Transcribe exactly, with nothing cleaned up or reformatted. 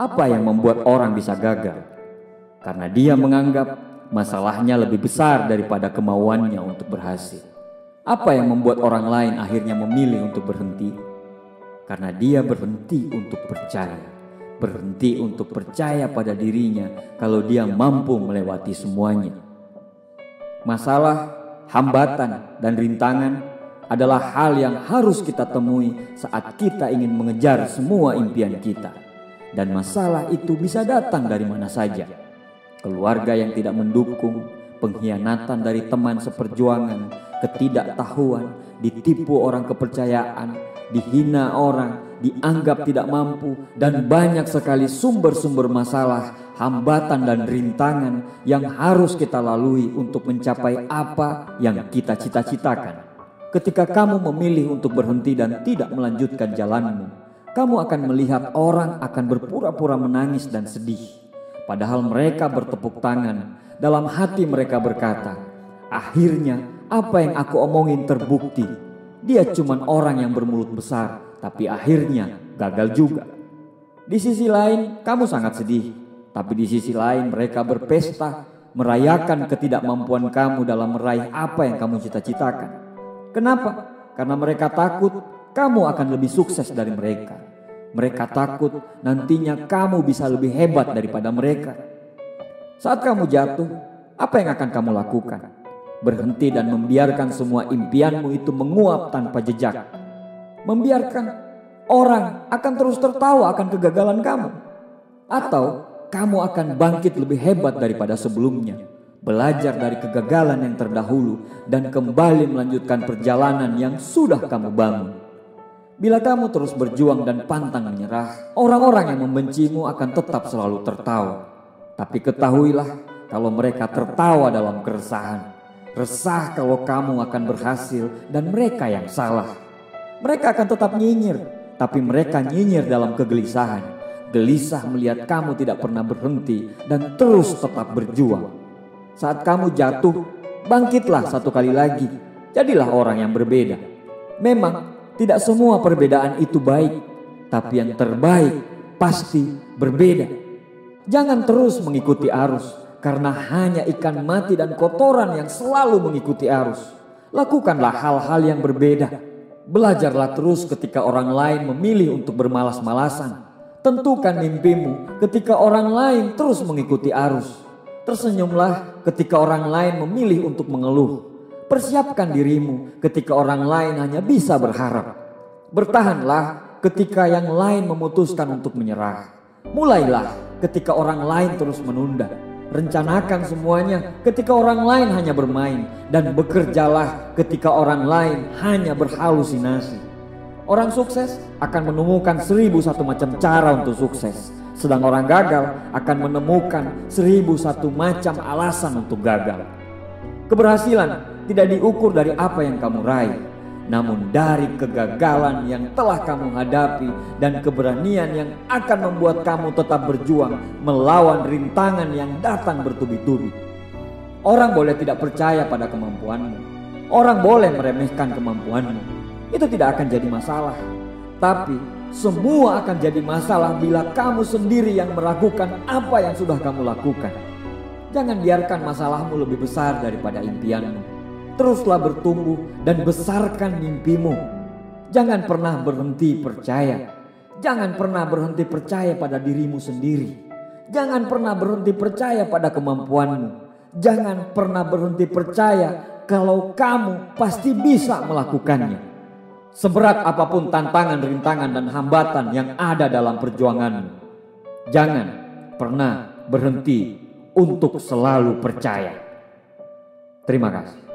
Apa yang membuat orang bisa gagal? Karena dia menganggap masalahnya lebih besar daripada kemauannya untuk berhasil. Apa yang membuat orang lain akhirnya memilih untuk berhenti? Karena dia berhenti untuk percaya. Berhenti untuk percaya pada dirinya kalau dia mampu melewati semuanya. Masalah, hambatan, dan rintangan adalah hal yang harus kita temui saat kita ingin mengejar semua impian kita. Dan masalah itu bisa datang dari mana saja. Keluarga yang tidak mendukung, pengkhianatan dari teman seperjuangan, ketidaktahuan, ditipu orang kepercayaan, dihina orang, dianggap tidak mampu, dan banyak sekali sumber-sumber masalah, hambatan dan rintangan yang harus kita lalui untuk mencapai apa yang kita cita-citakan. Ketika kamu memilih untuk berhenti dan tidak melanjutkan jalanmu, kamu akan melihat orang akan berpura-pura menangis dan sedih. Padahal mereka bertepuk tangan, dalam hati mereka berkata, akhirnya apa yang aku omongin terbukti. Dia cuma orang yang bermulut besar, tapi akhirnya gagal juga. Di sisi lain kamu sangat sedih, tapi di sisi lain mereka berpesta, merayakan ketidakmampuan kamu dalam meraih apa yang kamu cita-citakan. Kenapa? Karena mereka takut kamu akan lebih sukses dari mereka. Mereka takut nantinya kamu bisa lebih hebat daripada mereka. Saat kamu jatuh, apa yang akan kamu lakukan? Berhenti dan membiarkan semua impianmu itu menguap tanpa jejak. Membiarkan orang akan terus tertawa akan kegagalan kamu. Atau kamu akan bangkit lebih hebat daripada sebelumnya. Belajar dari kegagalan yang terdahulu dan kembali melanjutkan perjalanan yang sudah kamu bangun. Bila kamu terus berjuang dan pantang menyerah, orang-orang yang membencimu akan tetap selalu tertawa. Tapi ketahuilah kalau mereka tertawa dalam keresahan. Resah kalau kamu akan berhasil dan mereka yang salah. Mereka akan tetap nyinyir, tapi mereka nyinyir dalam kegelisahan. Gelisah melihat kamu tidak pernah berhenti dan terus tetap berjuang. Saat kamu jatuh, bangkitlah satu kali lagi. Jadilah orang yang berbeda. Memang tidak semua perbedaan itu baik, tapi yang terbaik pasti berbeda. Jangan terus mengikuti arus, karena hanya ikan mati dan kotoran yang selalu mengikuti arus. Lakukanlah hal-hal yang berbeda. Belajarlah terus ketika orang lain memilih untuk bermalas-malasan. Tentukan mimpimu ketika orang lain terus mengikuti arus. Tersenyumlah ketika orang lain memilih untuk mengeluh. Persiapkan dirimu ketika orang lain hanya bisa berharap. Bertahanlah ketika yang lain memutuskan untuk menyerah. Mulailah ketika orang lain terus menunda. Rencanakan semuanya ketika orang lain hanya bermain. Dan bekerjalah ketika orang lain hanya berhalusinasi. Orang sukses akan menemukan seribu satu macam cara untuk sukses. Sedang orang gagal akan menemukan seribu satu macam alasan untuk gagal. Keberhasilan tidak diukur dari apa yang kamu raih, namun dari kegagalan yang telah kamu hadapi dan keberanian yang akan membuat kamu tetap berjuang melawan rintangan yang datang bertubi-tubi. Orang boleh tidak percaya pada kemampuanmu. Orang boleh meremehkan kemampuanmu. Itu tidak akan jadi masalah. Tapi semua akan jadi masalah bila kamu sendiri yang meragukan apa yang sudah kamu lakukan. Jangan biarkan masalahmu lebih besar daripada impianmu. Teruslah bertumbuh dan besarkan mimpimu. Jangan pernah berhenti percaya. Jangan pernah berhenti percaya pada dirimu sendiri. Jangan pernah berhenti percaya pada kemampuanmu. Jangan pernah berhenti percaya kalau kamu pasti bisa melakukannya. Seberat apapun tantangan, rintangan, dan hambatan yang ada dalam perjuanganmu, jangan pernah berhenti untuk selalu percaya. Terima kasih.